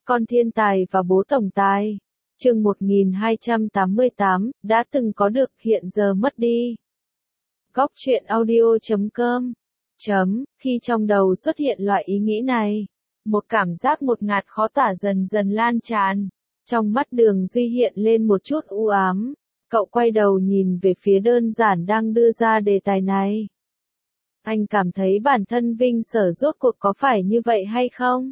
Con thiên tài và bố tổng tài. Chương 1288, đã từng có được hiện giờ mất đi. Góc truyện audio.com. Khi trong đầu xuất hiện loại ý nghĩ này, một cảm giác ngột ngạt khó tả dần dần lan tràn. Trong mắt Đường Duy hiện lên một chút u ám. Cậu quay đầu nhìn về phía đơn giản đang đưa ra đề tài này. Anh cảm thấy bản thân Vinh Sở rốt cuộc có phải như vậy hay không?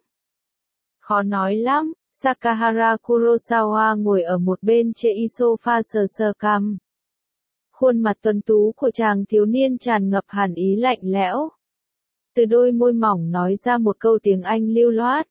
Khó nói lắm. Sakahara Kurosawa ngồi ở một bên trên sofa sờ sờ cằm. Khuôn mặt tuấn tú của chàng thiếu niên tràn ngập hàn ý lạnh lẽo. Từ đôi môi mỏng nói ra một câu tiếng Anh lưu loát.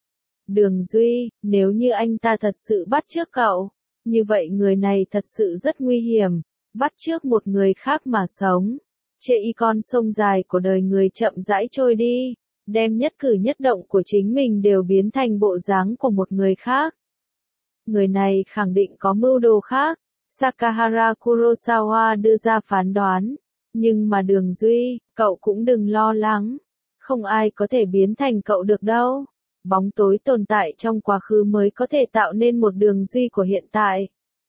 Đường Duy, nếu như anh ta thật sự bắt chước cậu, như vậy người này thật sự rất nguy hiểm, bắt chước một người khác mà sống. Chê y con sông dài của đời người chậm rãi trôi đi, đem nhất cử nhất động của chính mình đều biến thành bộ dáng của một người khác. Người này khẳng định có mưu đồ khác, Sakahara Kurosawa đưa ra phán đoán. Nhưng mà Đường Duy, cậu cũng đừng lo lắng. Không ai có thể biến thành cậu được đâu. Bóng tối tồn tại trong quá khứ mới có thể tạo nên một Đường Duy của hiện tại.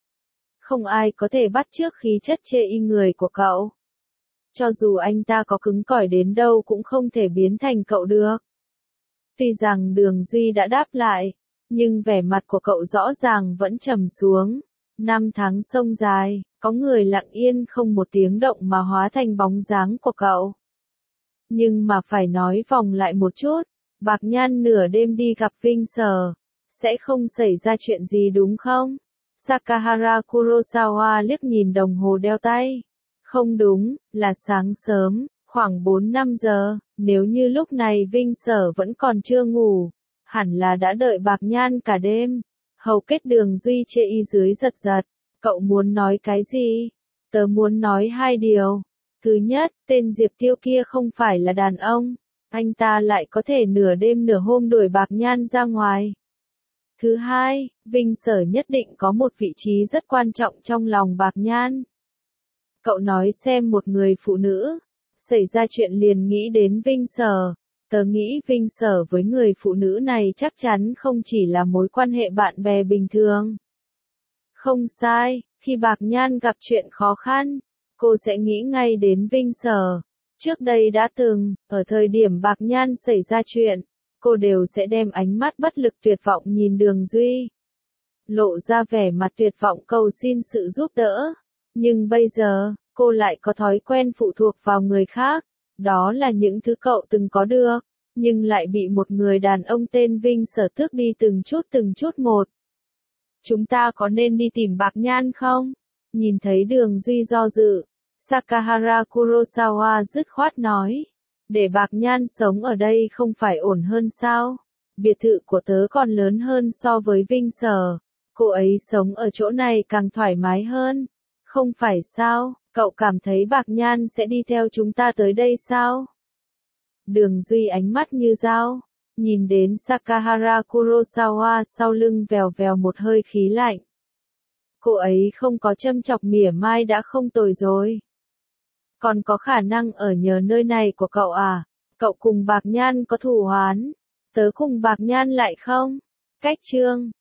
Không ai có thể bắt chước khí chất chê y người của cậu. Cho dù anh ta có cứng cỏi đến đâu cũng không thể biến thành cậu được. Tuy rằng Đường Duy đã đáp lại, nhưng vẻ mặt của cậu rõ ràng vẫn trầm xuống. 5 tháng sông dài, có người lặng yên không một tiếng động mà hóa thành bóng dáng của cậu. Nhưng mà phải nói vòng lại một chút, Bạc Nhan nửa đêm đi gặp Vinh Sở, sẽ không xảy ra chuyện gì đúng không? Sakahara Kurosawa liếc nhìn đồng hồ đeo tay. Không đúng, là sáng sớm, khoảng 4-5 giờ, nếu như lúc này Vinh Sở vẫn còn chưa ngủ, hẳn là đã đợi Bạc Nhan cả đêm. Hầu kết Đường Duy chê y dưới giật giật, cậu muốn nói cái gì? Tớ muốn nói 2 điều. Thứ nhất, tên Diệp Tiêu kia không phải là đàn ông, anh ta lại có thể nửa đêm nửa hôm đuổi Bạc Nhan ra ngoài. Thứ hai, Vinh Sở nhất định có một vị trí rất quan trọng trong lòng Bạc Nhan. Cậu nói xem, một người phụ nữ xảy ra chuyện liền nghĩ đến Vinh Sở. Tớ nghĩ Vinh Sở với người phụ nữ này chắc chắn không chỉ là mối quan hệ bạn bè bình thường. Không sai, khi Bạc Nhan gặp chuyện khó khăn, cô sẽ nghĩ ngay đến Vinh Sở. Trước đây đã từng, ở thời điểm Bạc Nhan xảy ra chuyện, cô đều sẽ đem ánh mắt bất lực tuyệt vọng nhìn Đường Duy. Lộ ra vẻ mặt tuyệt vọng cầu xin sự giúp đỡ. Nhưng bây giờ, cô lại có thói quen phụ thuộc vào người khác. Đó là những thứ cậu từng có được, nhưng lại bị một người đàn ông tên Vinh Sở tước đi từng chút một. Chúng ta có nên đi tìm Bạc Nhan không? Nhìn thấy Đường Duy do dự, Sakahara Kurosawa dứt khoát nói. Để Bạc Nhan sống ở đây không phải ổn hơn sao? Biệt thự của tớ còn lớn hơn so với Vinh Sở. Cô ấy sống ở chỗ này càng thoải mái hơn. Không phải sao? Cậu cảm thấy Bạc Nhan sẽ đi theo chúng ta tới đây sao? Đường Duy ánh mắt như dao, nhìn đến Sakahara Kurosawa sau lưng vèo vèo một hơi khí lạnh. Cô ấy không có châm chọc mỉa mai đã không tồi rồi. Còn có khả năng ở nhờ nơi này của cậu à? Cậu cùng Bạc Nhan có thù oán, tớ cùng Bạc Nhan lại không? Cách chương